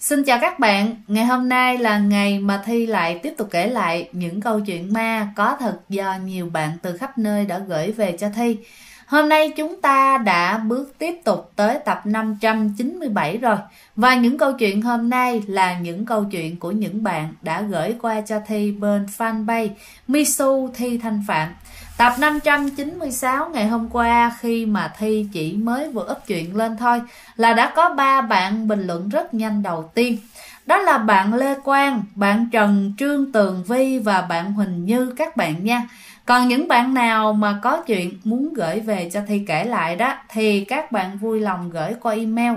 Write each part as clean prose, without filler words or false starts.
Xin chào các bạn, ngày hôm nay là ngày mà Thi lại tiếp tục kể lại những câu chuyện ma có thật do nhiều bạn từ khắp nơi đã gửi về cho Thi. Hôm nay chúng ta đã bước tiếp tục tới tập 597 rồi. Và những câu chuyện hôm nay là những câu chuyện của những bạn đã gửi qua cho Thi bên fanpage Misu Thi Thanh Phạm. Tập 596 ngày hôm qua khi mà Thi chỉ mới vừa up chuyện lên thôi là đã có 3 bạn bình luận rất nhanh đầu tiên. Đó là bạn Lê Quang, bạn Trần Trương Tường Vi và bạn Huỳnh Như các bạn nha. Còn những bạn nào mà có chuyện muốn gửi về cho Thi kể lại đó thì các bạn vui lòng gửi qua email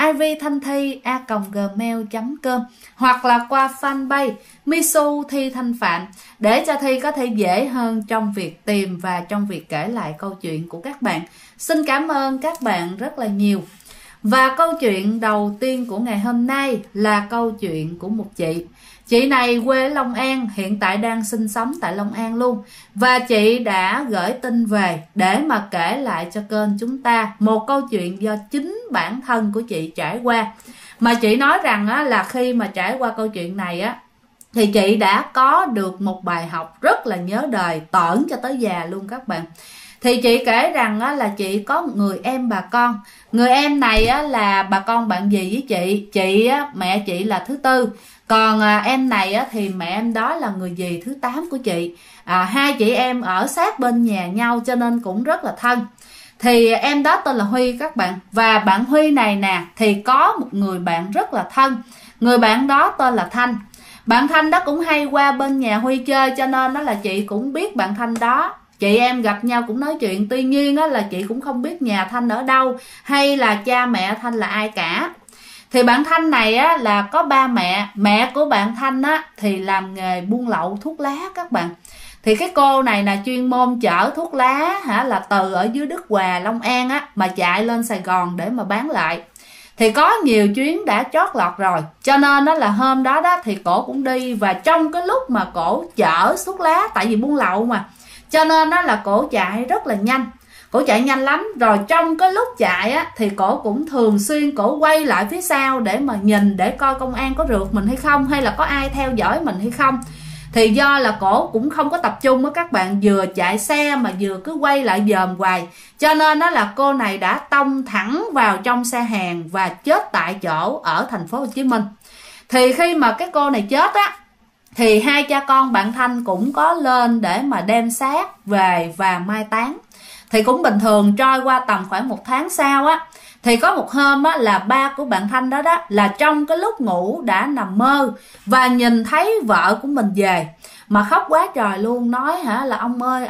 ivthanthi@gmail.com hoặc là qua fanpage Misu Thi Thanh Phạm để cho Thi có thể dễ hơn trong việc tìm và trong việc kể lại câu chuyện của các bạn. Xin cảm ơn các bạn rất là nhiều. Và câu chuyện đầu tiên của ngày hôm nay là câu chuyện của một chị. Chị này quê ở Long An, hiện tại đang sinh sống tại Long An luôn. Và chị đã gửi tin về để mà kể lại cho kênh chúng ta một câu chuyện do chính bản thân của chị trải qua. Mà chị nói rằng á, là khi mà trải qua câu chuyện này á, thì chị đã có được một bài học rất là nhớ đời, tởn cho tới già luôn các bạn. Thì chị kể rằng á, là chị có một người em bà con. Người em này á, là bà con bạn gì với chị. Chị á, mẹ chị là thứ tư. Còn em này á, thì mẹ em đó là người dì thứ 8 của chị. Hai chị em ở sát bên nhà nhau cho nên cũng rất là thân. Thì em đó tên là Huy các bạn. Và bạn Huy này nè thì có một người bạn rất là thân. Người bạn đó tên là Thanh. Bạn Thanh đó cũng hay qua bên nhà Huy chơi cho nên đó là chị cũng biết bạn Thanh đó. Chị em gặp nhau cũng nói chuyện. Tuy nhiên á, là chị cũng không biết nhà Thanh ở đâu hay là cha mẹ Thanh là ai cả. Thì bạn Thanh này á, là có ba mẹ. Mẹ của bạn Thanh á, thì làm nghề buôn lậu thuốc lá các bạn. Thì cái cô này là chuyên môn chở thuốc lá là từ ở dưới Đức Hòa, Long An á, mà chạy lên Sài Gòn để mà bán lại. Thì có nhiều chuyến đã chót lọt rồi. Cho nên đó là hôm đó đó thì cổ cũng đi. Và trong cái lúc mà cổ chở thuốc lá, tại vì buôn lậu mà, cho nên đó là cổ chạy rất là nhanh. Cổ chạy nhanh lắm. Rồi trong cái lúc chạy á, thì cổ cũng thường xuyên cổ quay lại phía sau để mà nhìn để coi công an có rượt mình hay không, hay là có ai theo dõi mình hay không. Thì do là cổ cũng không có tập trung á các bạn, vừa chạy xe mà vừa cứ quay lại dòm hoài, cho nên đó là cô này đã tông thẳng vào trong xe hàng và chết tại chỗ ở thành phố Hồ Chí Minh. Thì khi mà cái cô này chết á, thì hai cha con bạn Thanh cũng có lên để mà đem xác về và mai táng. Thì cũng bình thường. Trôi qua tầm khoảng 1 tháng sau á, thì có một hôm á, là ba của bạn Thanh đó đó là trong cái lúc ngủ đã nằm mơ và nhìn thấy vợ của mình về mà khóc quá trời luôn. Nói là ông ơi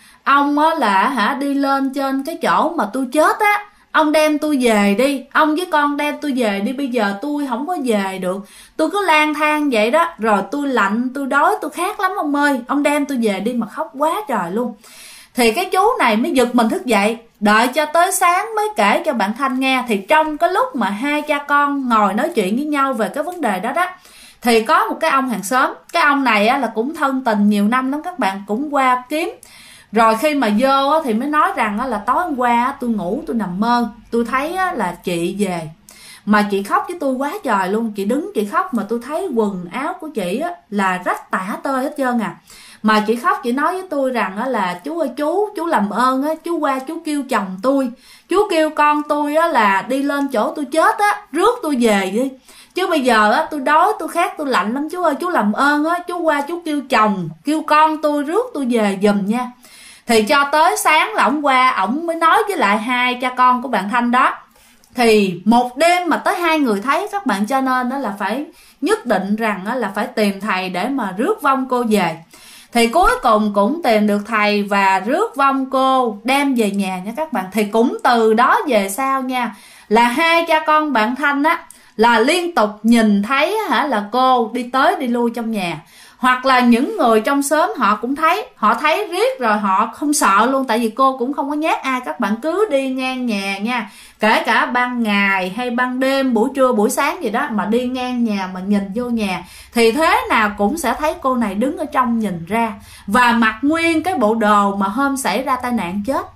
ông á, là đi lên trên cái chỗ mà tôi chết á, ông đem tôi về đi, ông với con đem tôi về đi, bây giờ tôi không có về được, tôi cứ lang thang vậy đó, rồi tôi lạnh, tôi đói, tôi khát lắm ông ơi, ông đem tôi về đi, mà khóc quá trời luôn. Thì cái chú này mới giật mình thức dậy, đợi cho tới sáng mới kể cho bạn Thanh nghe. Thì trong cái lúc mà hai cha con ngồi nói chuyện với nhau về cái vấn đề đó đó, thì có một cái ông hàng xóm. Cái ông này á, là cũng thân tình nhiều năm lắm các bạn, cũng qua kiếm. Rồi khi mà vô á, thì mới nói rằng á, là tối hôm qua á, tôi ngủ tôi nằm mơ, tôi thấy á, là chị về mà chị khóc với tôi quá trời luôn. Chị đứng chị khóc mà tôi thấy quần áo của chị á, là rách tả tơi hết trơn à. Mà chị khóc chị nói với tôi rằng á, là chú ơi chú làm ơn á, chú qua chú kêu chồng tôi, chú kêu con tôi á, là đi lên chỗ tôi chết á, rước tôi về đi, chứ bây giờ á, tôi đói tôi khát tôi lạnh lắm chú ơi, chú làm ơn á, chú qua chú kêu chồng kêu con tôi rước tôi về giùm nha. Thì cho tới sáng là ổng qua, ổng mới nói với lại hai cha con của bạn Thanh đó. Thì một đêm mà tới 2 người thấy các bạn, cho nên đó là phải nhất định rằng đó là phải tìm thầy để mà rước vong cô về. Thì cuối cùng cũng tìm được thầy và rước vong cô đem về nhà nha các bạn. Thì cũng từ đó về sau nha, là hai cha con bạn Thanh á, là liên tục nhìn thấy là cô đi tới đi lui trong nhà. Hoặc là những người trong xóm họ cũng thấy, họ thấy riết rồi họ không sợ luôn. Tại vì cô cũng không có nhát ai các bạn, cứ đi ngang nhà nha, kể cả ban ngày hay ban đêm, buổi trưa buổi sáng gì đó, mà đi ngang nhà mà nhìn vô nhà thì thế nào cũng sẽ thấy cô này đứng ở trong nhìn ra, và mặc nguyên cái bộ đồ mà hôm xảy ra tai nạn chết.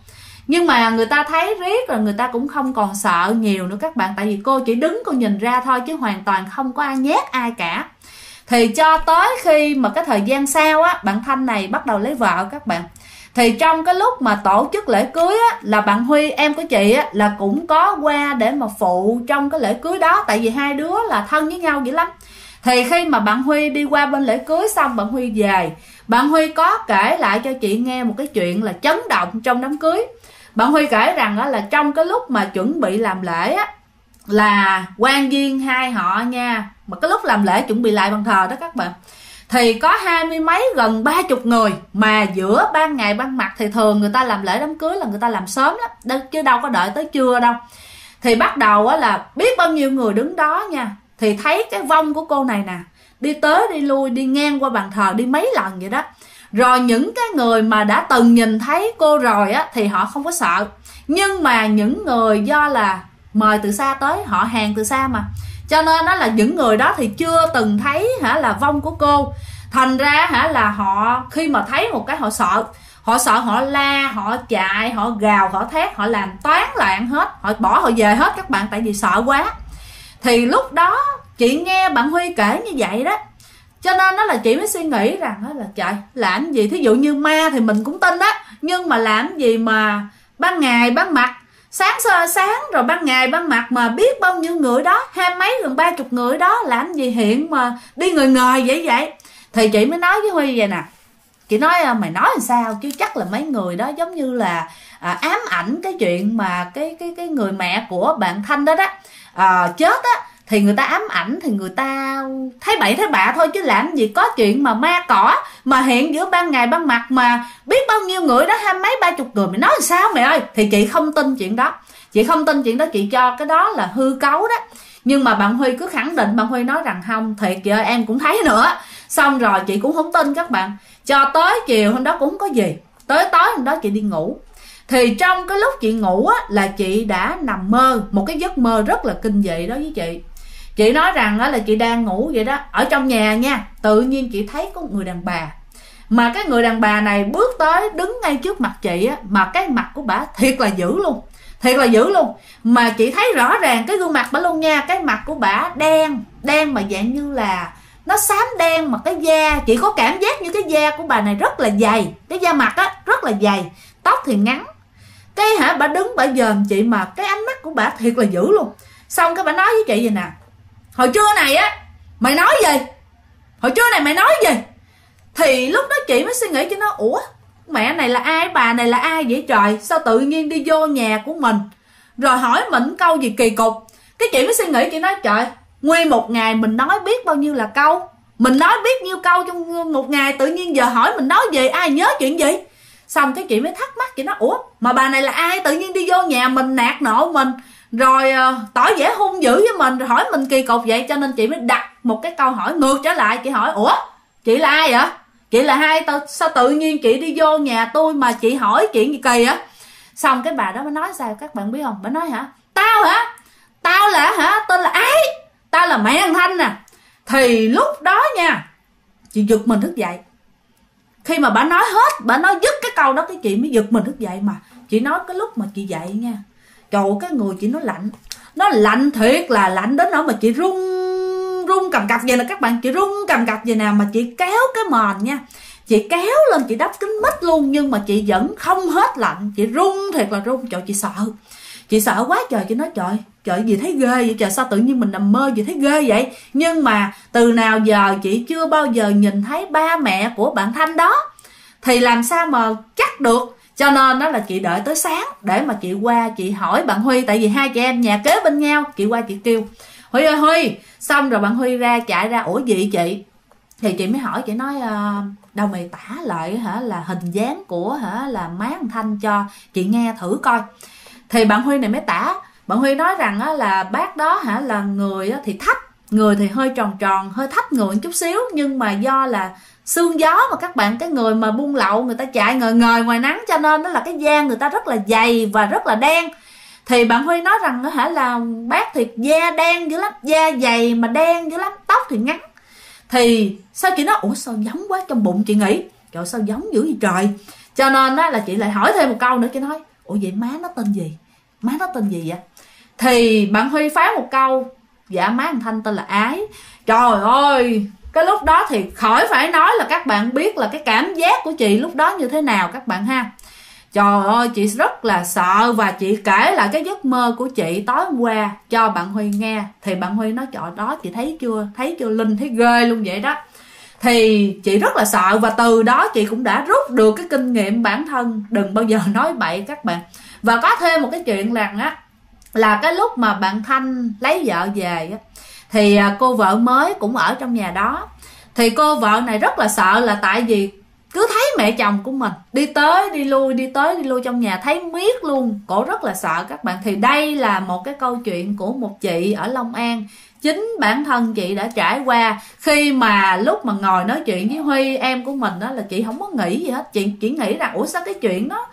Nhưng mà người ta thấy riết rồi người ta cũng không còn sợ nhiều nữa các bạn. Tại vì cô chỉ đứng cô nhìn ra thôi chứ hoàn toàn không có ai nhét ai cả. Thì cho tới khi mà cái thời gian sau á, bạn Thanh này bắt đầu lấy vợ các bạn. Thì trong cái lúc mà tổ chức lễ cưới á, là bạn Huy em của chị á, là cũng có qua để mà phụ trong cái lễ cưới đó. Tại vì hai đứa là thân với nhau dữ lắm. Thì khi mà bạn Huy đi qua bên lễ cưới xong, bạn Huy về, bạn Huy có kể lại cho chị nghe một cái chuyện là chấn động trong đám cưới. Bạn Huy kể rằng đó là trong cái lúc mà chuẩn bị làm lễ á, là quan viên hai họ nha, mà cái lúc làm lễ chuẩn bị lại bàn thờ đó các bạn, thì có 20 mấy gần 30 người. Mà giữa ban ngày ban mặt thì thường người ta làm lễ đám cưới là người ta làm sớm lắm, chứ đâu có đợi tới trưa đâu. Thì bắt đầu á là biết bao nhiêu người đứng đó nha, thì thấy cái vong của cô này nè, đi tới đi lui, đi ngang qua bàn thờ đi mấy lần vậy đó. Rồi những cái người mà đã từng nhìn thấy cô rồi á thì họ không có sợ. Nhưng mà những người do là mời từ xa tới, họ hàng từ xa mà, cho nên đó là những người đó thì chưa từng thấy là vong của cô. Thành ra là họ khi mà thấy một cái họ sợ, họ la, họ chạy, họ gào, họ thét, họ làm toán loạn hết, họ bỏ họ về hết các bạn, tại vì sợ quá. Thì lúc đó chị nghe bạn Huy kể như vậy đó, cho nên đó là chị mới suy nghĩ rằng đó là trời, làm gì, thí dụ như ma thì mình cũng tin đó, nhưng mà làm gì mà ban ngày ban mặt, sáng rồi ban ngày ban mặt mà biết bao nhiêu người đó, 20 mấy gần 30 người đó, làm gì hiện mà đi người vậy. Thì chị mới nói với Huy vậy nè, chị nói mày nói làm sao chứ chắc là mấy người đó giống như là ám ảnh cái chuyện mà cái người mẹ của bạn Thanh đó chết á, thì người ta ám ảnh, thì người ta thấy bậy thấy bạ thôi, chứ làm gì có chuyện mà ma cỏ mà hiện giữa ban ngày ban mặt mà biết bao nhiêu người đó, 20 mấy 30 người, mày nói làm sao mày ơi. Thì chị không tin chuyện đó, chị cho cái đó là hư cấu đó. Nhưng mà bạn Huy cứ khẳng định, bạn Huy nói rằng không, thiệt chị ơi em cũng thấy nữa. Xong rồi chị cũng không tin các bạn, cho tới chiều hôm đó cũng không có gì, tới tối hôm đó chị đi ngủ. Thì trong cái lúc chị ngủ á, là chị đã nằm mơ một cái giấc mơ rất là kinh dị đó với chị. Chị nói rằng là chị đang ngủ vậy đó, ở trong nhà nha, tự nhiên chị thấy có một người đàn bà. Mà cái người đàn bà này bước tới đứng ngay trước mặt chị á, mà cái mặt của bả thiệt là dữ luôn. Mà chị thấy rõ ràng cái gương mặt bả luôn nha, cái mặt của bả đen mà dạng như là nó xám đen, mà cái da chị có cảm giác như cái da của bà này rất là dày, cái da mặt á rất là dày, tóc thì ngắn. Cái bả đứng bả dòm chị, mà cái ánh mắt của bả thiệt là dữ luôn. Xong cái bả nói với chị vậy nè, hồi trưa này á mày nói gì? Thì lúc đó chị mới suy nghĩ cho nó, ủa mẹ này là ai, bà này là ai vậy trời, sao tự nhiên đi vô nhà của mình rồi hỏi mình câu gì kỳ cục. Cái chị mới suy nghĩ, chị nói trời, nguyên một ngày mình nói biết bao nhiêu là câu, mình nói biết nhiêu câu trong một ngày, tự nhiên giờ hỏi mình nói gì, ai nhớ chuyện gì. Xong cái chị mới thắc mắc, chị nói ủa mà bà này là ai, tự nhiên đi vô nhà mình nạt nộ mình, rồi tỏ vẻ hung dữ với mình, rồi hỏi mình kỳ cục vậy. Cho nên chị mới đặt một cái câu hỏi ngược trở lại, chị hỏi ủa chị là ai vậy, chị là ai, sao tự nhiên chị đi vô nhà tôi mà chị hỏi chuyện gì kỳ á. Xong cái bà đó mới nói sao các bạn biết không, bà nói tao là tên là ai, tao là mẹ thằng Thanh nè. Thì lúc đó nha, chị giật mình thức dậy. Khi mà bà nói hết, bà nói dứt cái câu đó, cái chị mới giật mình thức dậy. Mà chị nói cái lúc mà chị dậy nha, trời ơi, cái người chị nó lạnh thiệt là lạnh đến nỗi mà chị run cầm cập vậy nè các bạn, chị run cầm cập vậy nè, mà chị kéo cái mền nha, chị kéo lên chị đắp kính mít luôn, nhưng mà chị vẫn không hết lạnh, chị run thiệt là run. Trời, chị sợ quá trời. Chị nói trời gì thấy ghê vậy trời, sao tự nhiên mình nằm mơ gì thấy ghê vậy. Nhưng mà từ nào giờ chị chưa bao giờ nhìn thấy ba mẹ của bạn Thanh đó, thì làm sao mà chắc được. Cho nên đó là chị đợi tới sáng để mà chị qua chị hỏi bạn Huy, tại vì hai chị em nhà kế bên nhau. Chị qua chị kêu Huy ơi Huy, xong rồi bạn Huy chạy ra ủa gì chị. Thì chị mới hỏi, chị nói đâu mày tả lại là hình dáng của là má thằng Thanh cho chị nghe thử coi. Thì bạn Huy này mới tả, bạn Huy nói rằng là bác đó là người thì thấp, người thì hơi tròn hơi thấp người chút xíu, nhưng mà do là sương gió mà các bạn, cái người mà buôn lậu người ta chạy ngời ngoài nắng, cho nên đó là cái da người ta rất là dày và rất là đen. Thì bạn Huy nói rằng là bác thì da đen dữ lắm, da dày mà đen dữ lắm, tóc thì ngắn. Thì sao chị nói ủa sao giống quá, trong bụng chị nghĩ trời sao giống dữ vậy trời. Cho nên là chị lại hỏi thêm một câu nữa, chị nói ủa vậy má nó tên gì, má nó tên gì vậy? Thì bạn Huy phán một câu, dạ má thằng Thanh tên là Ái. Trời ơi, cái lúc đó thì khỏi phải nói là các bạn biết là cái cảm giác của chị lúc đó như thế nào các bạn ha. Trời ơi, chị rất là sợ và chị kể lại cái giấc mơ của chị tối hôm qua cho bạn Huy nghe. Thì bạn Huy nói trời đó chị thấy chưa Linh, thấy ghê luôn vậy đó. Thì chị rất là sợ và từ đó chị cũng đã rút được cái kinh nghiệm bản thân đừng bao giờ nói bậy các bạn. Và có thêm một cái chuyện rằng á, là cái lúc mà bạn Thanh lấy vợ về á, thì cô vợ mới cũng ở trong nhà đó. Thì cô vợ này rất là sợ là tại vì cứ thấy mẹ chồng của mình đi tới đi lui trong nhà, thấy miết luôn, cổ rất là sợ các bạn. Thì đây là một cái câu chuyện của một chị ở Long An, chính bản thân chị đã trải qua. Khi mà lúc mà ngồi nói chuyện với Huy em của mình đó, là chị không có nghĩ gì hết, chị chỉ nghĩ rằng ủa sao cái chuyện đó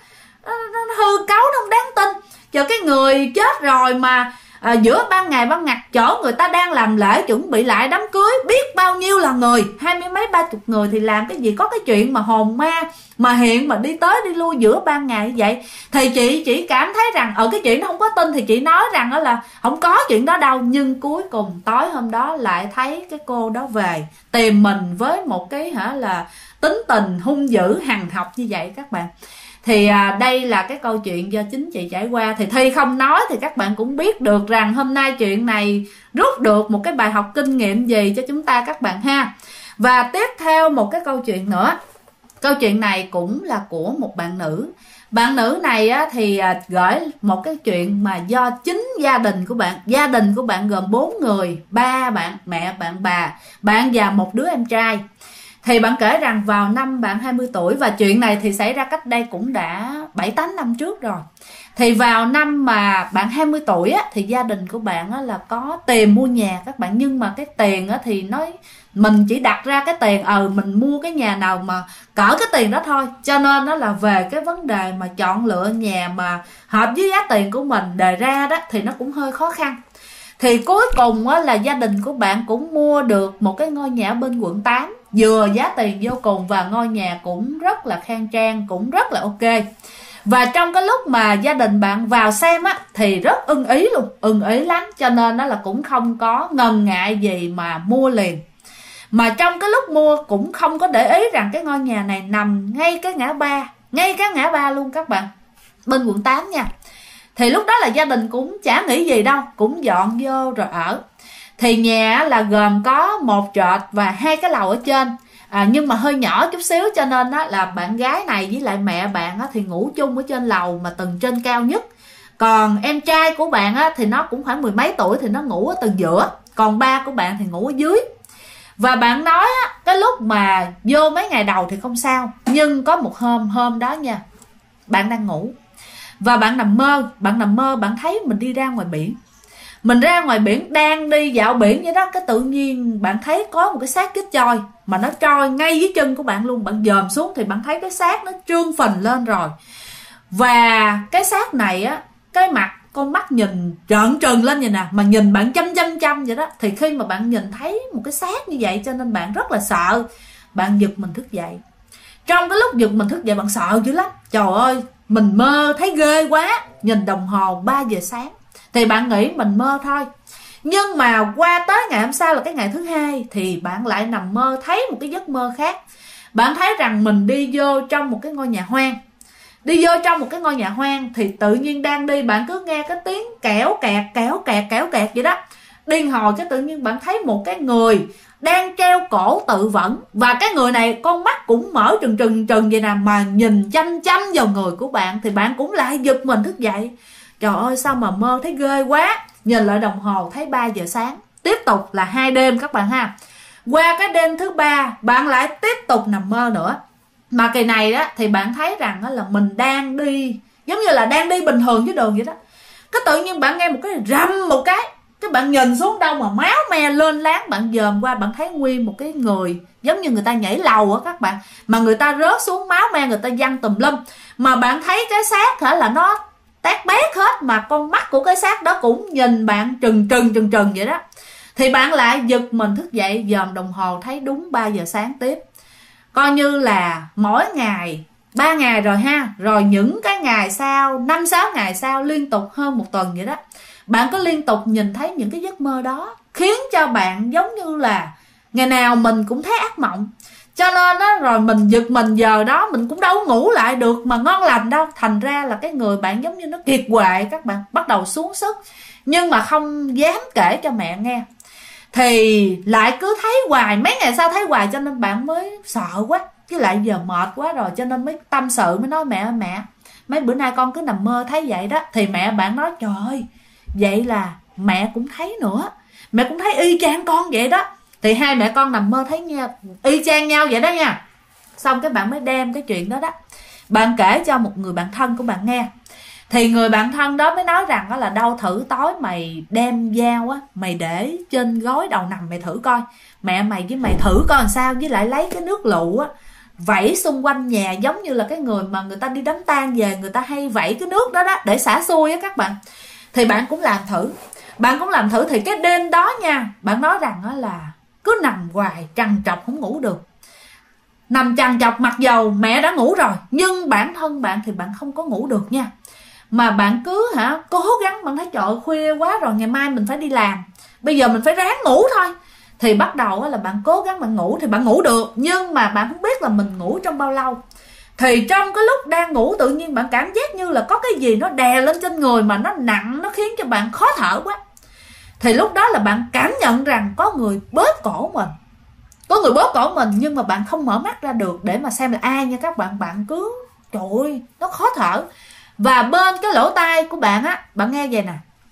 nó hư cấu, nó không đáng tin. Chờ cái người chết rồi mà giữa ban ngày ban ngặt chỗ người ta đang làm lễ chuẩn bị lại đám cưới, biết bao nhiêu là người, 20 mấy 30 người, thì làm cái gì có cái chuyện mà hồn ma mà hiện mà đi tới đi lui giữa ban ngày như vậy. Thì chị chỉ cảm thấy rằng ở cái chuyện nó không có tin, thì chị nói rằng đó là không có chuyện đó đâu. Nhưng cuối cùng tối hôm đó lại thấy cái cô đó về tìm mình với một cái là tính tình hung dữ hằn học như vậy các bạn. Thì đây là cái câu chuyện do chính chị trải qua. Thì Thi không nói thì các bạn cũng biết được rằng hôm nay chuyện này rút được một cái bài học kinh nghiệm gì cho chúng ta các bạn ha. Và tiếp theo một cái câu chuyện nữa. Câu chuyện này cũng là của một bạn nữ. Bạn nữ này á, thì gửi một cái chuyện mà do chính gia đình của bạn. Gia đình của bạn gồm 4 người, ba bạn, mẹ bạn, bà, bạn và một đứa em trai. Thì bạn kể rằng vào năm bạn 20 tuổi, và chuyện này thì xảy ra cách đây cũng đã 7-8 năm trước rồi. Thì vào năm mà bạn 20 tuổi á, thì gia đình của bạn á, là có tiền mua nhà các bạn. Nhưng mà cái tiền á, thì nói mình chỉ đặt ra cái tiền mình mua cái nhà nào mà cỡ cái tiền đó thôi. Cho nên nó là về cái vấn đề mà chọn lựa nhà mà hợp với giá tiền của mình đề ra đó, thì nó cũng hơi khó khăn. Thì cuối cùng á, là gia đình của bạn cũng mua được một cái ngôi nhà ở bên quận 8, vừa giá tiền vô cùng và ngôi nhà cũng rất là khang trang, cũng rất là ok. Và trong cái lúc mà gia đình bạn vào xem á, thì rất ưng ý luôn, ưng ý lắm. Cho nên nó là cũng không có ngần ngại gì mà mua liền. Mà trong cái lúc mua cũng không có để ý rằng cái ngôi nhà này nằm ngay cái ngã ba luôn các bạn, bên quận 8 nha. Thì lúc đó là gia đình cũng chả nghĩ gì đâu, cũng dọn vô rồi ở. Thì nhà là gồm có một trệt và 2 cái lầu ở trên, nhưng mà hơi nhỏ chút xíu, cho nên đó là bạn gái này với lại mẹ bạn thì ngủ chung ở trên lầu mà tầng trên cao nhất. Còn em trai của bạn thì nó cũng khoảng 10 mấy tuổi, thì nó ngủ ở tầng giữa. Còn ba của bạn thì ngủ ở dưới. Và bạn nói cái lúc mà vô mấy ngày đầu thì không sao, nhưng có một hôm đó nha, bạn đang ngủ và bạn nằm mơ, bạn thấy mình đi ra ngoài biển. Mình ra ngoài biển, đang đi dạo biển vậy đó, cái tự nhiên bạn thấy có một cái xác chết trôi, mà nó trôi ngay dưới chân của bạn luôn. Bạn dòm xuống thì bạn thấy cái xác nó trương phình lên rồi. Và cái xác này á, cái mặt, con mắt nhìn trợn trừng lên vậy nè, mà nhìn bạn chăm vậy đó. Thì khi mà bạn nhìn thấy một cái xác như vậy, cho nên bạn rất là sợ. Bạn giật mình thức dậy. Trong cái lúc giật mình thức dậy, bạn sợ dữ lắm. Trời ơi, mình mơ thấy ghê quá. Nhìn đồng hồ 3 giờ sáng thì bạn nghĩ mình mơ thôi. Nhưng mà qua tới ngày hôm sau là cái ngày thứ hai, thì bạn lại nằm mơ thấy một cái giấc mơ khác. Bạn thấy rằng mình đi vô trong một cái ngôi nhà hoang. Thì tự nhiên đang đi, bạn cứ nghe cái tiếng kẽo kẹt vậy đó. Điên hồi cái tự nhiên bạn thấy một cái người đang treo cổ tự vẫn. Và cái người này con mắt cũng mở trừng vậy nè, mà nhìn chăm vào người của bạn. Thì bạn cũng lại giật mình thức dậy. Trời ơi, sao mà mơ thấy ghê quá. Nhìn lại đồng hồ thấy 3 giờ sáng. Tiếp tục là 2 đêm các bạn ha. Qua cái đêm thứ 3, bạn lại tiếp tục nằm mơ nữa. Mà kỳ này đó thì bạn thấy rằng là mình đang đi, giống như là đang đi bình thường với đường vậy đó. Cái tự nhiên bạn nghe một cái rầm một cái bạn nhìn xuống đâu mà máu me lên láng. Bạn dòm qua, bạn thấy nguyên một cái người, giống như người ta nhảy lầu á các bạn, mà người ta rớt xuống, máu me người ta văng tùm lum. Mà bạn thấy cái xác là nó tét bét hết, mà con mắt của cái xác đó cũng nhìn bạn trừng vậy đó. Thì bạn lại giật mình thức dậy, dòm đồng hồ thấy đúng 3 giờ sáng tiếp. Coi như là mỗi ngày 3 ngày rồi ha, rồi những cái ngày sau 5-6 ngày sau liên tục hơn 1 tuần vậy đó, bạn có liên tục nhìn thấy những cái giấc mơ đó, khiến cho bạn giống như là ngày nào mình cũng thấy ác mộng. Cho nên đó, rồi mình giật mình giờ đó mình cũng đâu ngủ lại được mà ngon lành đâu. Thành ra là cái người bạn giống như nó kiệt quệ, các bạn bắt đầu xuống sức, nhưng mà không dám kể cho mẹ nghe. Thì lại cứ thấy hoài, mấy ngày sau thấy hoài, cho nên bạn mới sợ quá, với lại giờ mệt quá rồi, cho nên mới tâm sự, mới nói mẹ mấy bữa nay con cứ nằm mơ thấy vậy đó. Thì mẹ bạn nói trời ơi, vậy là mẹ cũng thấy nữa, mẹ cũng thấy y chang con vậy đó. Thì hai mẹ con nằm mơ thấy nha, y chang nhau vậy đó nha. Xong cái bạn mới đem cái chuyện đó đó, bạn kể cho một người bạn thân của bạn nghe. Thì người bạn thân đó mới nói rằng đó là đâu thử tối mày đem dao á, mày để trên gối đầu nằm mày thử coi, mẹ mày với mày thử coi làm sao. Với lại lấy cái nước lụ á vẩy xung quanh nhà, giống như là cái người mà người ta đi đám tang về, người ta hay vẩy cái nước đó đó để xả xui á các bạn. Thì bạn cũng làm thử, thì cái đêm đó nha, bạn nói rằng đó là cứ nằm hoài trằn trọc không ngủ được. Nằm trằn trọc mặc dầu mẹ đã ngủ rồi, nhưng bản thân bạn thì bạn không có ngủ được nha. Mà bạn cứ cố gắng, bạn thấy trời ơi, khuya quá rồi, ngày mai mình phải đi làm, bây giờ mình phải ráng ngủ thôi. Thì bắt đầu là bạn cố gắng bạn ngủ, thì bạn ngủ được, nhưng mà bạn không biết là mình ngủ trong bao lâu. Thì trong cái lúc đang ngủ tự nhiên bạn cảm giác như là có cái gì nó đè lên trên người mà nó nặng, nó khiến cho bạn khó thở quá. Thì lúc đó là bạn cảm nhận rằng có người bóp cổ mình, nhưng mà bạn không mở mắt ra được để mà xem là ai nha các bạn. Bạn cứ trời ơi, nó khó thở. Và bên cái lỗ tai của bạn á, bạn nghe vậy nè,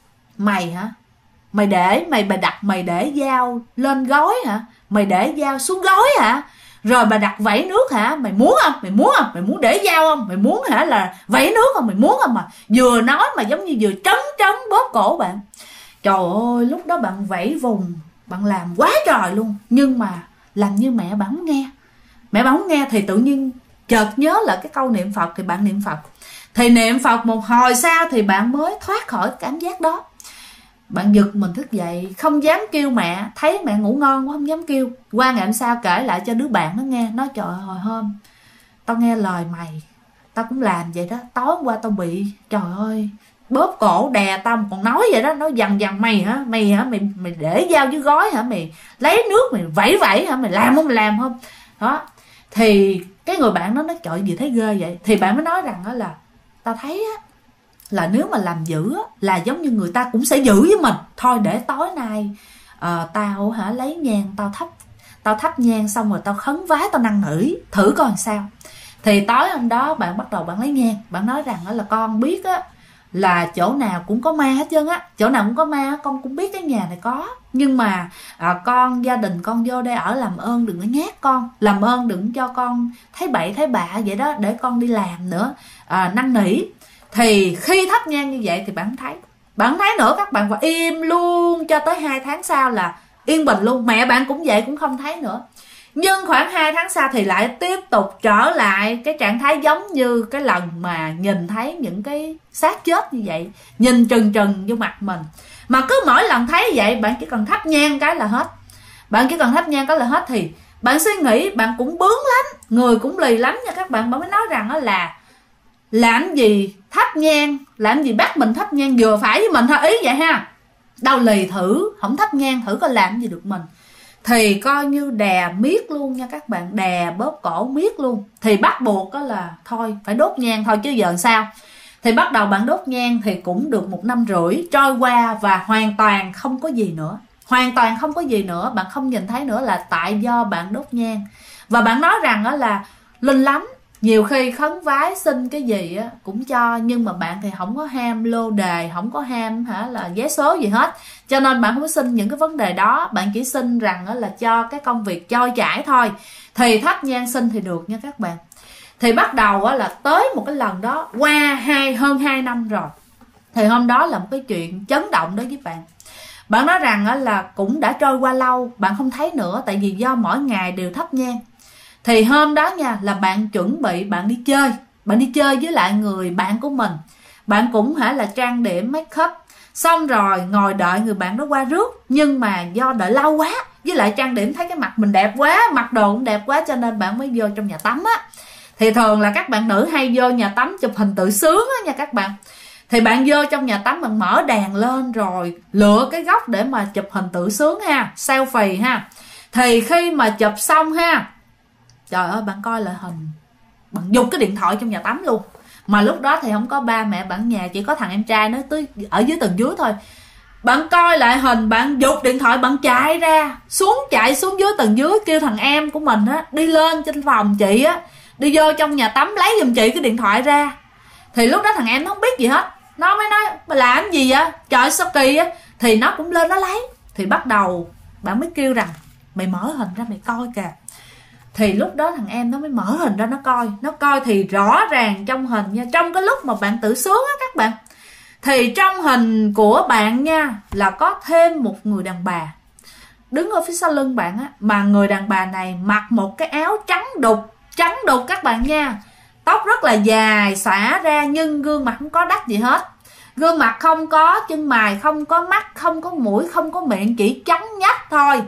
mày để dao lên gối hả, mày để dao xuống gối hả, rồi bà đặt vẩy nước hả, mày muốn không, mày muốn để dao không, mày muốn là vẩy nước không, mày muốn không. Mà vừa nói mà giống như vừa trấn bóp cổ bạn. Trời ơi, lúc đó bạn vẫy vùng, bạn làm quá trời luôn, nhưng mà làm như mẹ bạn không nghe. Thì tự nhiên chợt nhớ lại cái câu niệm Phật, thì bạn niệm Phật. Thì niệm Phật một hồi sau thì bạn mới thoát khỏi cảm giác đó. Bạn giật mình thức dậy, không dám kêu mẹ, thấy mẹ ngủ ngon quá không dám kêu. Qua ngày hôm sau kể lại cho đứa bạn nó nghe, nói trời ơi, hồi hôm tao nghe lời mày, tao cũng làm vậy đó. Tối hôm qua tao bị trời ơi bóp cổ đè tao, còn nói vậy đó, nói dằn mày để dao dưới gói hả, mày lấy nước mày vẩy hả, mày làm không đó. Thì cái người bạn đó nói trời gì thấy ghê vậy. Thì bạn mới nói rằng đó là tao thấy á, là nếu mà làm dữ á, là giống như người ta cũng sẽ giữ với mình thôi. Để tối nay tao lấy nhang, tao thắp nhang xong rồi tao khấn vái, tao năn nỉ thử coi sao. Thì tối hôm đó bạn bắt đầu bạn lấy nhang, bạn nói rằng đó là con biết á, là chỗ nào cũng có ma hết trơn á, chỗ nào cũng có ma, con cũng biết cái nhà này có. Nhưng mà con, gia đình con vô đây ở, làm ơn đừng có nhát con, làm ơn đừng cho con thấy bậy thấy bạ vậy đó, để con đi làm nữa, năn nỉ. Thì khi thắp nhang như vậy thì bạn không thấy nữa các bạn, và im luôn cho tới 2 tháng sau là yên bình luôn. Mẹ bạn cũng vậy, cũng không thấy nữa. Nhưng khoảng 2 tháng sau thì lại tiếp tục trở lại cái trạng thái giống như cái lần mà nhìn thấy những cái xác chết như vậy, nhìn trừng vô mặt mình. Mà cứ mỗi lần thấy vậy, bạn chỉ cần thắp nhang cái là hết. Thì bạn suy nghĩ, bạn cũng bướng lắm, người cũng lì lắm nha các bạn. Bạn mới nói rằng đó là làm gì thắp nhang, làm gì bắt mình thắp nhang vừa phải với mình thôi, ý vậy ha. Đâu lì thử, không thắp nhang thử coi làm gì được mình. Thì coi như đè miết luôn nha các bạn, đè bóp cổ miết luôn. Thì bắt buộc đó là thôi phải đốt nhang thôi chứ giờ sao. Thì bắt đầu bạn đốt nhang thì cũng được 1 năm rưỡi trôi qua, và hoàn toàn không có gì nữa, bạn không nhìn thấy nữa, là tại do bạn đốt nhang. Và bạn nói rằng đó là linh lắm, nhiều khi khấn vái xin cái gì á cũng cho, nhưng mà bạn thì không có ham lô đề, không có ham là vé số gì hết, cho nên bạn không có xin những cái vấn đề đó. Bạn chỉ xin rằng là cho cái công việc trôi chảy thôi. Thì thắp nhang xin thì được nha các bạn. Thì bắt đầu là tới một cái lần đó qua hơn 2 năm rồi. Thì hôm đó là một cái chuyện chấn động đối với bạn. Bạn nói rằng là cũng đã trôi qua lâu, bạn không thấy nữa, tại vì do mỗi ngày đều thắp nhang. Thì hôm đó nha, là bạn chuẩn bị bạn đi chơi với lại người bạn của mình. Bạn cũng là trang điểm make up, xong rồi ngồi đợi người bạn đó qua rước. Nhưng mà do đợi lâu quá, với lại trang điểm thấy cái mặt mình đẹp quá, mặc đồ cũng đẹp quá, cho nên bạn mới vô trong nhà tắm á. Thì thường là các bạn nữ hay vô nhà tắm chụp hình tự sướng á nha các bạn. Thì bạn vô trong nhà tắm, bạn mở đèn lên rồi lựa cái góc để mà chụp hình tự sướng ha, selfie ha. Thì khi mà chụp xong ha, trời ơi, bạn coi lại hình, bạn giục cái điện thoại trong nhà tắm luôn. Mà lúc đó thì không có ba mẹ bạn nhà, chỉ có thằng em trai nó tới ở dưới tầng dưới thôi. Bạn coi lại hình, bạn giục điện thoại, bạn chạy ra chạy xuống dưới tầng dưới, kêu thằng em của mình á đi lên trên phòng chị á, đi vô trong nhà tắm lấy giùm chị cái điện thoại ra. Thì lúc đó thằng em nó không biết gì hết, nó mới nói bà làm gì vậy, trời sao kỳ á. Thì nó cũng lên nó lấy. Thì bắt đầu bạn mới kêu rằng mày mở hình ra mày coi kìa. Thì lúc đó thằng em nó mới mở hình ra nó coi thì rõ ràng trong hình nha, trong cái lúc mà bạn tự sướng á các bạn, thì trong hình của bạn nha là có thêm một người đàn bà đứng ở phía sau lưng bạn á. Mà người đàn bà này mặc một cái áo trắng đục các bạn nha, tóc rất là dài xõa ra, nhưng gương mặt không có đắp gì hết. Gương mặt không có chân mày, không có mắt, không có mũi, không có miệng, chỉ trắng nhách thôi.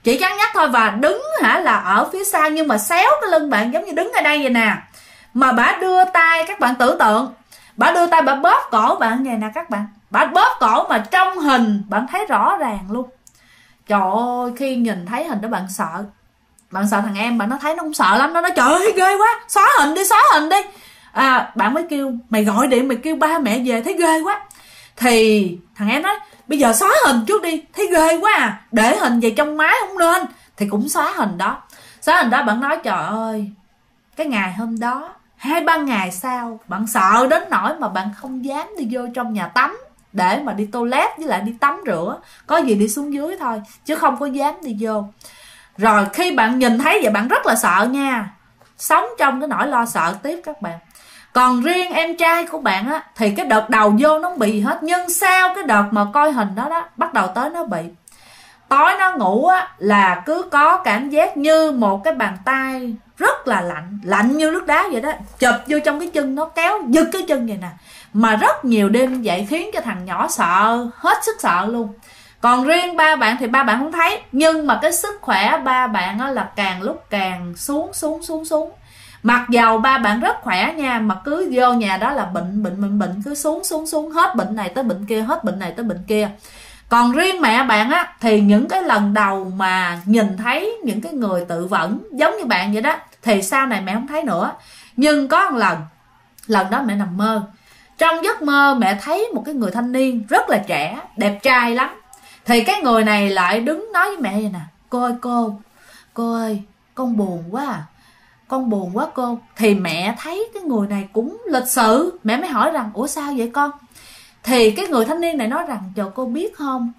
Và đứng là ở phía sau, nhưng mà xéo cái lưng bạn giống như đứng ở đây vậy nè. Mà bả đưa tay, các bạn tưởng tượng, bả đưa tay bả bóp cổ bạn vậy nè các bạn. Bả bóp cổ mà trong hình bạn thấy rõ ràng luôn. Trời ơi, khi nhìn thấy hình đó bạn sợ. Bạn sợ thằng em bạn nó thấy nó không sợ lắm, nó nói trời ơi ghê quá, xóa hình đi. Bạn mới kêu mày gọi điện mày kêu ba mẹ về, thấy ghê quá. Thì thằng em nói bây giờ xóa hình trước đi, thấy ghê quá à, để hình về trong máy không nên. Thì cũng xóa hình đó. Bạn nói trời ơi, cái ngày hôm đó 2-3 ngày sau bạn sợ đến nỗi mà bạn không dám đi vô trong nhà tắm để mà đi toilet với lại đi tắm rửa, có gì đi xuống dưới thôi chứ không có dám đi vô. Rồi khi bạn nhìn thấy vậy bạn rất là sợ nha, sống trong cái nỗi lo sợ tiếp các bạn. Còn riêng em trai của bạn á, thì cái đợt đầu vô nó không bị gì hết, nhưng sau cái đợt mà coi hình đó bắt đầu tới nó bị. Tối nó ngủ á là cứ có cảm giác như một cái bàn tay rất là lạnh như nước đá vậy đó, chụp vô trong cái chân nó, kéo giật cái chân vậy nè. Mà rất nhiều đêm vậy khiến cho thằng nhỏ sợ, hết sức sợ luôn. Còn riêng ba bạn thì ba bạn không thấy, nhưng mà cái sức khỏe ba bạn á là càng lúc càng xuống. Mặc dầu ba bạn rất khỏe nha, mà cứ vô nhà đó là bệnh, cứ xuống, hết bệnh này tới bệnh kia, hết bệnh này tới bệnh kia. Còn riêng mẹ bạn á, thì những cái lần đầu mà nhìn thấy những cái người tự vẫn giống như bạn vậy đó, thì sau này mẹ không thấy nữa. Nhưng có một lần đó mẹ nằm mơ. Trong giấc mơ mẹ thấy một cái người thanh niên rất là trẻ, đẹp trai lắm. Thì cái người này lại đứng nói với mẹ vậy nè: cô ơi, con buồn quá cô. Thì mẹ thấy cái người này cũng lịch sự, mẹ mới hỏi rằng ủa sao vậy con? Thì cái người thanh niên này nói rằng cho cô biết không,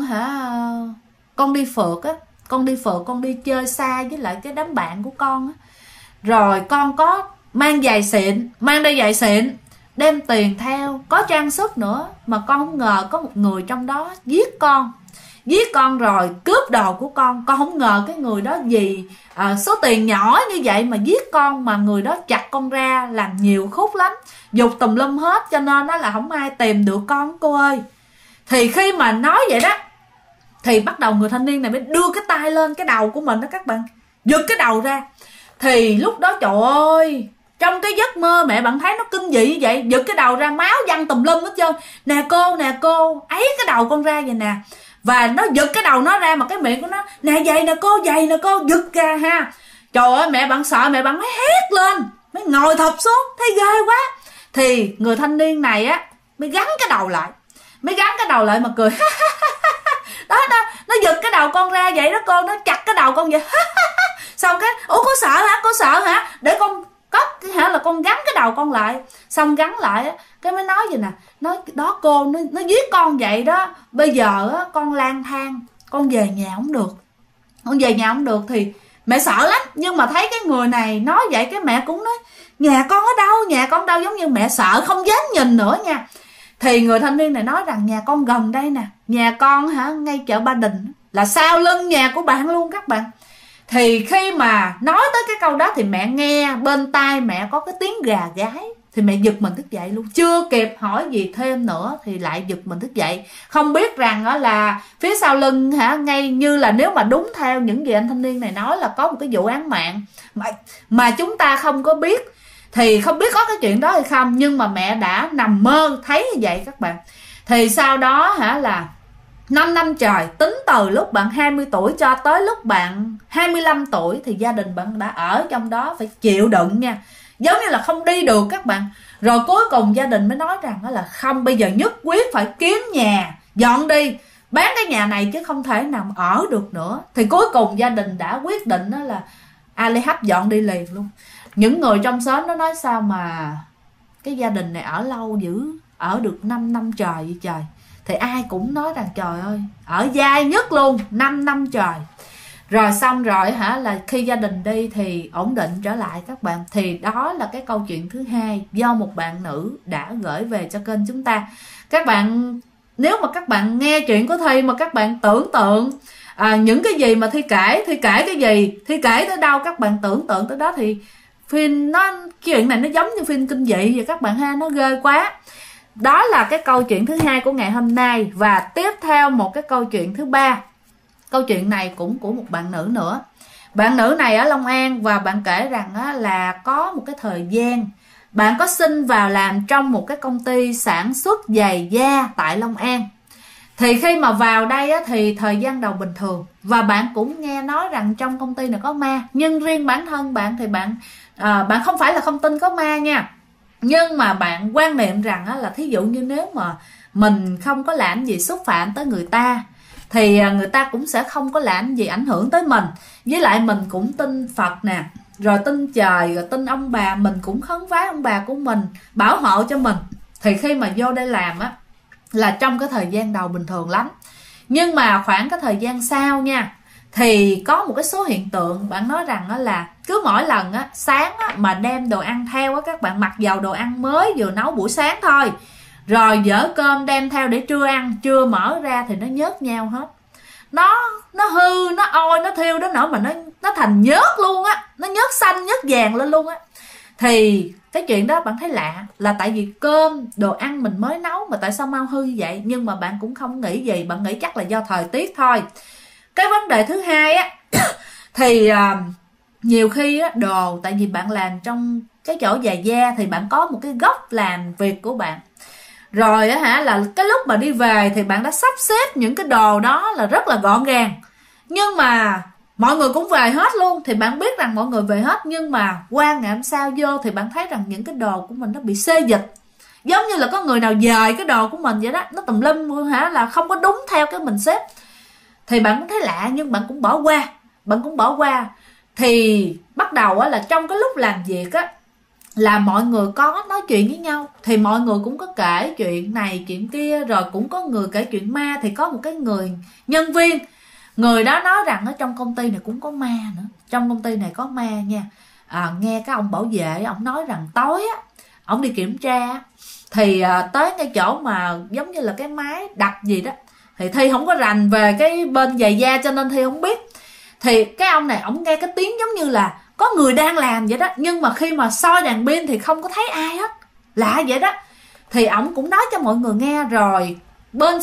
con đi phượt á, con đi chơi xa với lại cái đám bạn của con á. Rồi con có mang đôi giày xịn, đem tiền theo, có trang sức nữa, mà con không ngờ có một người trong đó giết con rồi cướp đồ của con không ngờ cái người đó vì số tiền nhỏ như vậy mà giết con, mà người đó chặt con ra làm nhiều khúc lắm, dục tùm lum hết, cho nên đó là không ai tìm được con cô ơi. Thì khi mà nói vậy đó, thì bắt đầu người thanh niên này mới đưa cái tay lên cái đầu của mình đó các bạn, giật cái đầu ra. Thì lúc đó trời ơi, trong cái giấc mơ mẹ bạn thấy nó kinh dị như vậy, giật cái đầu ra, máu văng tùm lum hết trơn. Nè cô, ấy cái đầu con ra vậy nè. Và nó giật cái đầu nó ra, mà cái miệng của nó nè giày nè cô, giật ra ha. Trời ơi, mẹ bạn sợ, mẹ bạn mới hét lên, mới ngồi thụp xuống, thấy ghê quá. Thì người thanh niên này á mới gắn cái đầu lại mà cười. đó nó giật cái đầu con ra vậy đó cô, nó chặt cái đầu con vậy. Xong cái ủa cô sợ hả, để con cất là con gắn cái đầu con lại. Xong gắn lại cái mới nói gì nè, nói đó cô, nó giết con vậy đó, bây giờ á con lang thang, con về nhà không được. Thì mẹ sợ lắm, nhưng mà thấy cái người này nói vậy cái mẹ cũng nói nhà con ở đâu, giống như mẹ sợ không dám nhìn nữa nha. Thì người thanh niên này nói rằng nhà con gần đây nè, nhà con ngay chợ Ba Đình, là sau lưng nhà của bạn luôn các bạn. Thì khi mà nói tới cái câu đó thì mẹ nghe bên tai mẹ có cái tiếng gà gáy, thì mẹ giật mình thức dậy luôn, chưa kịp hỏi gì thêm nữa thì lại giật mình thức dậy. Không biết rằng là phía sau lưng ngay như là nếu mà đúng theo những gì anh thanh niên này nói là có một cái vụ án mạng mà chúng ta không có biết. Thì không biết có cái chuyện đó hay không, nhưng mà mẹ đã nằm mơ thấy như vậy các bạn. Thì sau đó là 5 năm trời, tính từ lúc bạn 20 tuổi cho tới lúc bạn 25 tuổi thì gia đình bạn đã ở trong đó phải chịu đựng nha, giống như là không đi được các bạn. Rồi cuối cùng gia đình mới nói rằng đó là không, bây giờ nhất quyết phải kiếm nhà, dọn đi, bán cái nhà này chứ không thể nào ở được nữa. Thì cuối cùng gia đình đã quyết định đó là Alihab dọn đi liền luôn. Những người trong xóm nó nói sao mà cái gia đình này ở lâu dữ, ở được 5 năm trời vậy trời. Thì ai cũng nói rằng trời ơi, ở dai nhất luôn, 5 năm trời. Rồi xong rồi là khi gia đình đi thì ổn định trở lại các bạn. Thì đó là cái câu chuyện thứ hai do một bạn nữ đã gửi về cho kênh chúng ta. Các bạn, nếu mà các bạn nghe chuyện của Thi mà các bạn tưởng tượng những cái gì mà Thi kể cái gì, Thi kể tới đâu các bạn tưởng tượng tới đó, thì phim chuyện này nó giống như phim kinh dị vậy các bạn ha, nó ghê quá. Đó là cái câu chuyện thứ hai của ngày hôm nay. Và tiếp theo một cái câu chuyện thứ ba. Câu chuyện này cũng của một bạn nữ nữa. Bạn nữ này ở Long An, và bạn kể rằng là có một cái thời gian bạn có xin vào làm trong một cái công ty sản xuất giày da tại Long An. Thì khi mà vào đây thì thời gian đầu bình thường, và bạn cũng nghe nói rằng trong công ty này có ma. Nhưng riêng bản thân bạn thì bạn không phải là không tin có ma nha, nhưng mà bạn quan niệm rằng là thí dụ như nếu mà mình không có làm gì xúc phạm tới người ta thì người ta cũng sẽ không có làm gì ảnh hưởng tới mình. Với lại mình cũng tin Phật nè, rồi tin trời, rồi tin ông bà, mình cũng khấn vái ông bà của mình bảo hộ cho mình. Thì khi mà vô đây làm là trong cái thời gian đầu bình thường lắm. Nhưng mà khoảng cái thời gian sau nha, thì có một cái số hiện tượng. Bạn nói rằng là cứ mỗi lần sáng mà đem đồ ăn theo các bạn, mặc dầu đồ ăn mới vừa nấu buổi sáng thôi, rồi dỡ cơm đem theo để trưa ăn, trưa mở ra thì nó nhớt nhau hết. Nó hư, nó oi, nó thiêu đến nỗi mà nó thành nhớt luôn nó nhớt xanh nhớt vàng lên luôn Thì cái chuyện đó bạn thấy lạ, là tại vì cơm đồ ăn mình mới nấu mà tại sao mau hư như vậy. Nhưng mà bạn cũng không nghĩ gì, bạn nghĩ chắc là do thời tiết thôi. Cái vấn đề thứ hai thì nhiều khi đồ, tại vì bạn làm trong cái chỗ giày da thì bạn có một cái góc làm việc của bạn. Rồi là cái lúc mà đi về thì bạn đã sắp xếp những cái đồ đó là rất là gọn gàng. Nhưng mà mọi người cũng về hết luôn, thì bạn biết rằng mọi người về hết, nhưng mà qua ngày hôm sau vô thì bạn thấy rằng những cái đồ của mình nó bị xê dịch, giống như là có người nào dời cái đồ của mình vậy đó, nó tùm lum là không có đúng theo cái mình xếp. Thì bạn cũng thấy lạ, nhưng bạn cũng bỏ qua. Thì bắt đầu là trong cái lúc làm việc là mọi người có nói chuyện với nhau, thì mọi người cũng có kể chuyện này chuyện kia, rồi cũng có người kể chuyện ma. Thì có một cái người nhân viên, người đó nói rằng ở trong công ty này cũng có ma nữa, trong công ty này có ma nha. Nghe cái ông bảo vệ ông nói rằng tối ông đi kiểm tra thì tới ngay chỗ mà giống như là cái máy đặt gì đó, thì Thi không có rành về cái bên giày da cho nên Thi không biết. Thì cái ông này ông nghe cái tiếng giống như là có người đang làm vậy đó, nhưng mà khi mà soi đèn pin thì không có thấy ai hết, lạ vậy đó. Thì ông cũng nói cho mọi người nghe. Rồi bên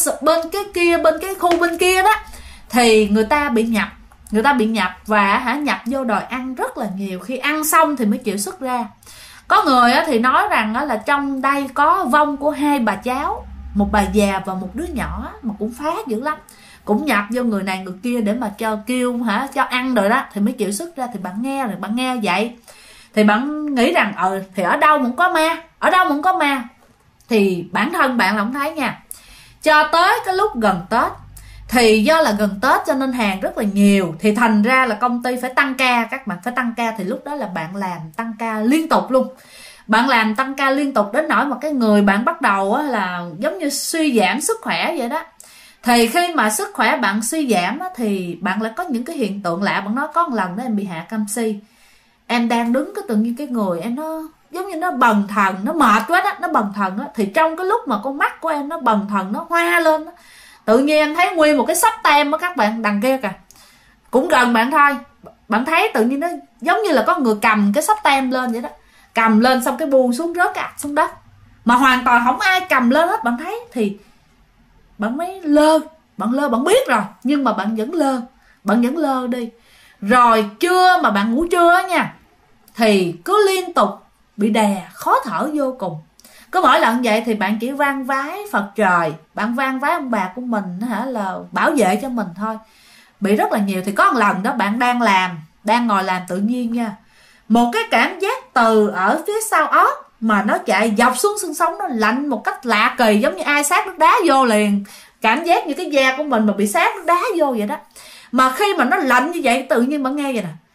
cái khu bên kia đó thì người ta bị nhập và nhập vô đòi ăn rất là nhiều, khi ăn xong thì mới chịu xuất ra. Có người thì nói rằng là trong đây có vong của hai bà cháu, một bà già và một đứa nhỏ mà cũng phá dữ lắm, cũng nhập vô người này người kia để mà cho kêu cho ăn rồi đó thì mới chịu xuất ra. Thì bạn nghe vậy thì bạn nghĩ rằng thì ở đâu cũng có ma, thì bản thân bạn là không thấy nha. Cho tới cái lúc gần Tết, thì do là gần Tết cho nên hàng rất là nhiều, thì thành ra là công ty phải tăng ca, các bạn phải tăng ca. Thì lúc đó là bạn làm tăng ca liên tục luôn, bạn làm tăng ca liên tục đến nỗi mà cái người bạn bắt đầu là giống như suy giảm sức khỏe vậy đó. Thì khi mà sức khỏe bạn suy giảm thì bạn lại có những cái hiện tượng lạ. Bạn nói có một lần đó em bị hạ canxi, em đang đứng cái tự nhiên cái người em nó giống như nó bần thần, nó mệt quá đó, nó bần thần đó. Thì trong cái lúc mà con mắt của em nó bần thần, nó hoa lên đó, tự nhiên em thấy nguyên một cái xấp tem đó các bạn, đằng kia kìa, cũng gần bạn thôi. Bạn thấy tự nhiên nó giống như là có người cầm cái xấp tem lên vậy đó, cầm lên xong cái buông xuống, rớt xuống đất, mà hoàn toàn không ai cầm lên hết. Bạn thấy thì bạn mới lơ, bạn biết rồi, nhưng mà bạn vẫn lơ đi. Rồi trưa mà bạn ngủ trưa nha, thì cứ liên tục bị đè khó thở vô cùng. Cứ mỗi lần vậy thì bạn chỉ van vái Phật trời, bạn van vái ông bà của mình là bảo vệ cho mình thôi. Bị rất là nhiều. Thì có một lần đó bạn đang ngồi làm tự nhiên nha, một cái cảm giác từ ở phía sau óc mà nó chạy dọc xuống xương sống, nó lạnh một cách lạ kỳ, giống như ai sát nước đá vô liền. Cảm giác như cái da của mình mà bị sát nước đá vô vậy đó. Mà khi mà nó lạnh như vậy, tự nhiên bạn nghe vậy nè.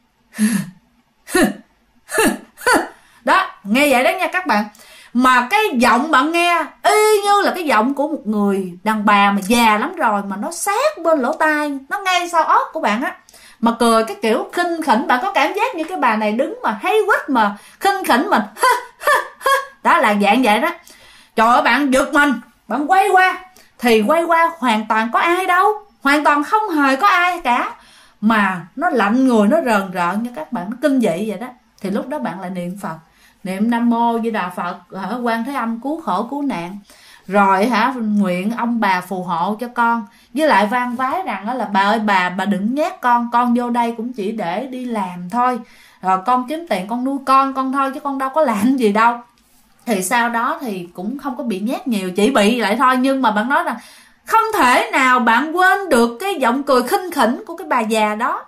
Đó, nghe vậy đó nha các bạn. Mà cái giọng bạn nghe y như là cái giọng của một người đàn bà mà già lắm rồi, mà nó sát bên lỗ tai, nó ngay sau óc của bạn á. Mà cười cái kiểu khinh khỉnh, bạn có cảm giác như cái bà này đứng mà hay quýt mà khinh khỉnh mình. Đó là dạng vậy đó. Trời ơi, bạn giật mình, bạn quay qua thì quay qua hoàn toàn có ai đâu, hoàn toàn không hề có ai cả, mà nó lạnh người, nó rờn rợn như các bạn, nó kinh dị vậy đó. Thì lúc đó bạn lại niệm Phật, niệm Nam Mô Di Đà Phật, Quan Thế Âm cứu khổ cứu nạn, rồi nguyện ông bà phù hộ cho con, với lại van vái rằng là bà ơi bà đừng nhát con vô đây cũng chỉ để đi làm thôi, rồi con kiếm tiền con nuôi con thôi, chứ con đâu có làm gì đâu. Thì sau đó thì cũng không có bị nhát nhiều, chỉ bị lại thôi. Nhưng mà bạn nói rằng không thể nào bạn quên được cái giọng cười khinh khỉnh của cái bà già đó.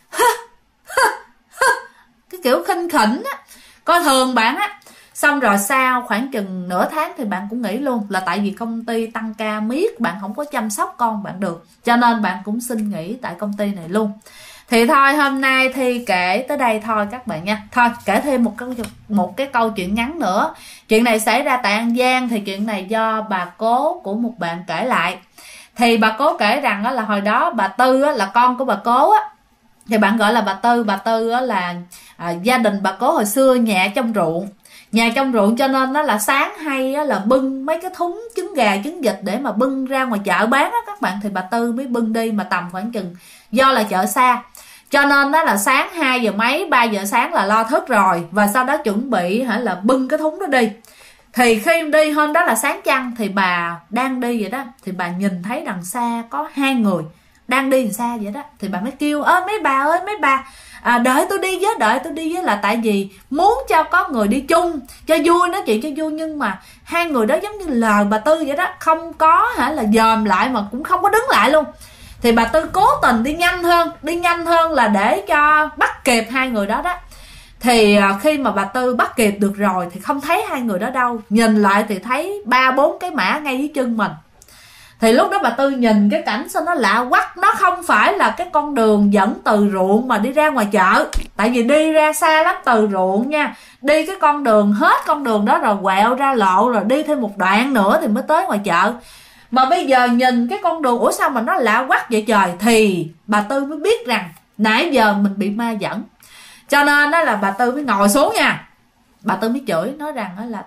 Cái kiểu khinh khỉnh á, coi thường bạn á. Xong rồi sau khoảng chừng nửa tháng thì bạn cũng nghĩ luôn là tại vì công ty tăng ca miết, bạn không có chăm sóc con bạn được, cho nên bạn cũng xin nghỉ tại công ty này luôn. Thì thôi hôm nay thì kể tới đây thôi các bạn nha. Thôi kể thêm một cái câu chuyện ngắn nữa. Chuyện này xảy ra tại An Giang. Thì chuyện này do bà cố của một bạn kể lại. Thì bà cố kể rằng là hồi đó bà Tư là con của bà cố á, thì bạn gọi là bà Tư là gia đình bà cố hồi xưa nhà trong ruộng, cho nên nó là sáng hay là bưng mấy cái thúng trứng gà trứng vịt để mà bưng ra ngoài chợ bán á các bạn. Thì bà Tư mới bưng đi, mà tầm khoảng chừng do là chợ xa, cho nên đó là sáng 2 giờ mấy 3 giờ sáng là lo thức rồi, và sau đó chuẩn bị là bưng cái thúng đó đi. Thì khi đi hôm đó là sáng chăng, thì bà đang đi vậy đó, thì bà nhìn thấy đằng xa có 2 người đang đi xa vậy đó. Thì bà mới kêu mấy bà ơi, mấy bà đợi tôi đi với, là tại vì muốn cho có người đi chung cho vui, nói chuyện cho vui. Nhưng mà 2 người đó giống như lời bà Tư vậy đó, không có là dòm lại mà cũng không có đứng lại luôn. Thì bà Tư cố tình đi nhanh hơn là để cho bắt kịp 2 người đó đó. Thì khi mà bà Tư bắt kịp được rồi thì không thấy 2 người đó đâu, nhìn lại thì thấy 3-4 cái mã ngay dưới chân mình. Thì lúc đó bà Tư nhìn cái cảnh sao nó lạ quắc, nó không phải là cái con đường dẫn từ ruộng mà đi ra ngoài chợ, tại vì đi ra xa lắm từ ruộng nha, đi cái con đường hết con đường đó rồi quẹo ra lộ, rồi đi thêm một đoạn nữa thì mới tới ngoài chợ. Mà bây giờ nhìn cái con đường, ủa sao mà nó lạ quắc vậy trời, thì bà Tư mới biết rằng nãy giờ mình bị ma dẫn. Cho nên đó là bà Tư mới ngồi xuống nha, bà Tư mới chửi, nói rằng là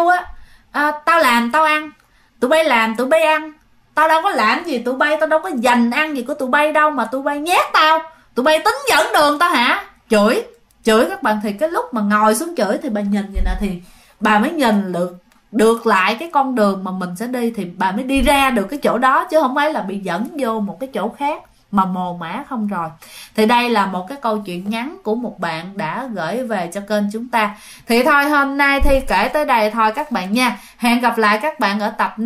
tao làm tao ăn, tụi bay làm tụi bay ăn, tao đâu có làm gì tụi bay, tao đâu có dành ăn gì của tụi bay đâu mà tụi bay nhát tao, tụi bay tính dẫn đường tao hả. Chửi các bạn. Thì cái lúc mà ngồi xuống chửi thì bà nhìn vậy nè, thì bà mới nhìn được lại cái con đường mà mình sẽ đi, thì bà mới đi ra được cái chỗ đó, chứ không phải là bị dẫn vô một cái chỗ khác mà mồ mã không rồi. Thì đây là một cái câu chuyện ngắn của một bạn đã gửi về cho kênh chúng ta. Thì thôi hôm nay Thi kể tới đây thôi các bạn nha. Hẹn gặp lại các bạn ở tập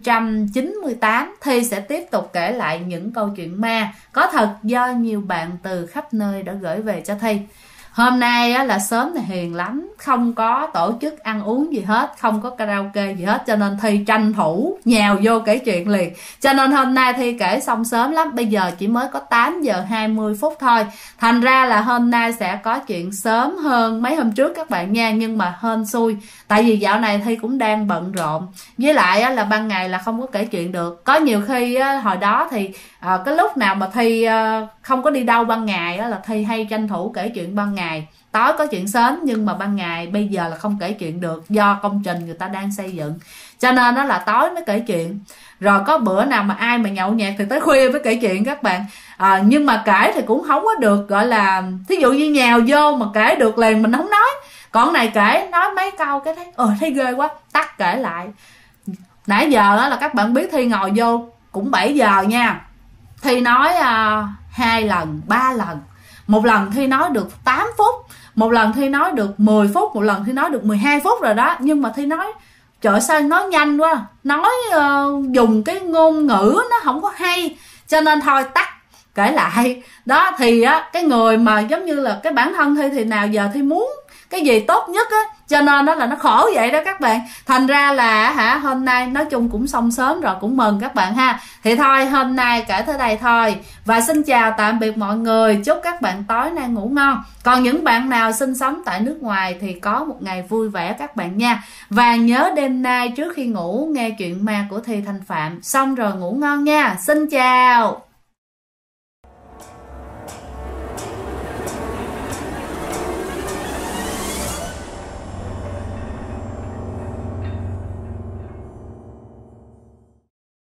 598. Thi sẽ tiếp tục kể lại những câu chuyện ma có thật do nhiều bạn từ khắp nơi đã gửi về cho Thi. Hôm nay là sớm này hiền lắm, không có tổ chức ăn uống gì hết, không có karaoke gì hết, cho nên Thi tranh thủ nhào vô kể chuyện liền. Cho nên hôm nay Thi kể xong sớm lắm, bây giờ chỉ mới có 8 giờ 20 phút thôi. Thành ra là hôm nay sẽ có chuyện sớm hơn mấy hôm trước các bạn nha. Nhưng mà hên xui, tại vì dạo này Thi cũng đang bận rộn, với lại là ban ngày là không có kể chuyện được. Có nhiều khi hồi đó thì cái lúc nào mà Thi không có đi đâu ban ngày là Thi hay tranh thủ kể chuyện ban ngày, tối có chuyện sớm. Nhưng mà ban ngày bây giờ là không kể chuyện được, do công trình người ta đang xây dựng, cho nên đó là tối mới kể chuyện. Rồi có bữa nào mà ai mà nhậu nhẹt thì tới khuya mới kể chuyện các bạn. Nhưng mà kể thì cũng không có được gọi là, thí dụ như nhào vô mà kể được liền mình không nói. Còn này kể nói mấy câu cái thấy ghê quá, tắt kể lại. Nãy giờ đó là các bạn biết Thi ngồi vô cũng 7 giờ nha, Thi nói 2 lần 3 lần, một lần Thi nói được 8 phút, một lần Thi nói được 10 phút, một lần Thi nói được 12 phút rồi đó. Nhưng mà Thi nói trời ơi, sao nói nhanh quá, nói dùng cái ngôn ngữ nó không có hay, cho nên thôi tắt kể lại. Đó thì á, cái người mà giống như là cái bản thân Thi thì nào giờ Thi muốn cái gì tốt nhất á, cho nên đó là nó khổ vậy đó các bạn. Thành ra là hôm nay nói chung cũng xong sớm rồi, cũng mừng các bạn ha. Thì thôi hôm nay kể tới đây thôi, và xin chào tạm biệt mọi người, chúc các bạn tối nay ngủ ngon. Còn những bạn nào sinh sống tại nước ngoài thì có một ngày vui vẻ các bạn nha. Và nhớ đêm nay trước khi ngủ nghe chuyện ma của Thi Thanh Phạm xong rồi ngủ ngon nha. Xin chào.